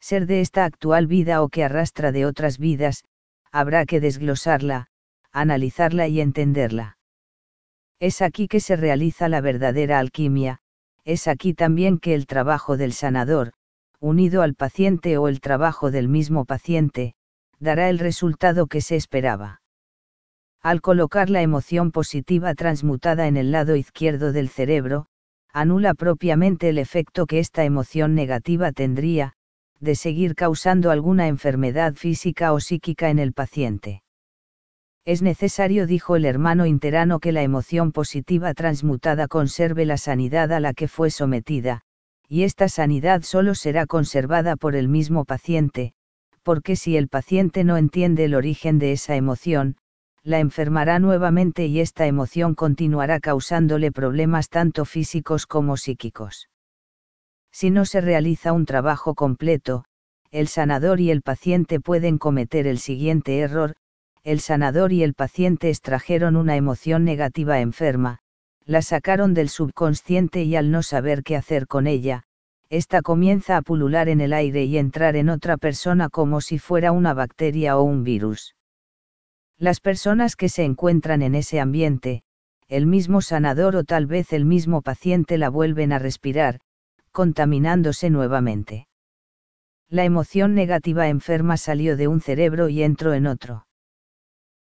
ser de esta actual vida o que arrastra de otras vidas, habrá que desglosarla, analizarla y entenderla. Es aquí que se realiza la verdadera alquimia, es aquí también que el trabajo del sanador, unido al paciente o el trabajo del mismo paciente, dará el resultado que se esperaba. Al colocar la emoción positiva transmutada en el lado izquierdo del cerebro, anula propiamente el efecto que esta emoción negativa tendría, de seguir causando alguna enfermedad física o psíquica en el paciente. Es necesario, dijo el hermano interano, que la emoción positiva transmutada conserve la sanidad a la que fue sometida, y esta sanidad solo será conservada por el mismo paciente, porque si el paciente no entiende el origen de esa emoción, la enfermará nuevamente y esta emoción continuará causándole problemas tanto físicos como psíquicos. Si no se realiza un trabajo completo, el sanador y el paciente pueden cometer el siguiente error: el sanador y el paciente extrajeron una emoción negativa enferma, la sacaron del subconsciente y al no saber qué hacer con ella, esta comienza a pulular en el aire y entrar en otra persona como si fuera una bacteria o un virus. Las personas que se encuentran en ese ambiente, el mismo sanador o tal vez el mismo paciente la vuelven a respirar, contaminándose nuevamente. La emoción negativa enferma salió de un cerebro y entró en otro.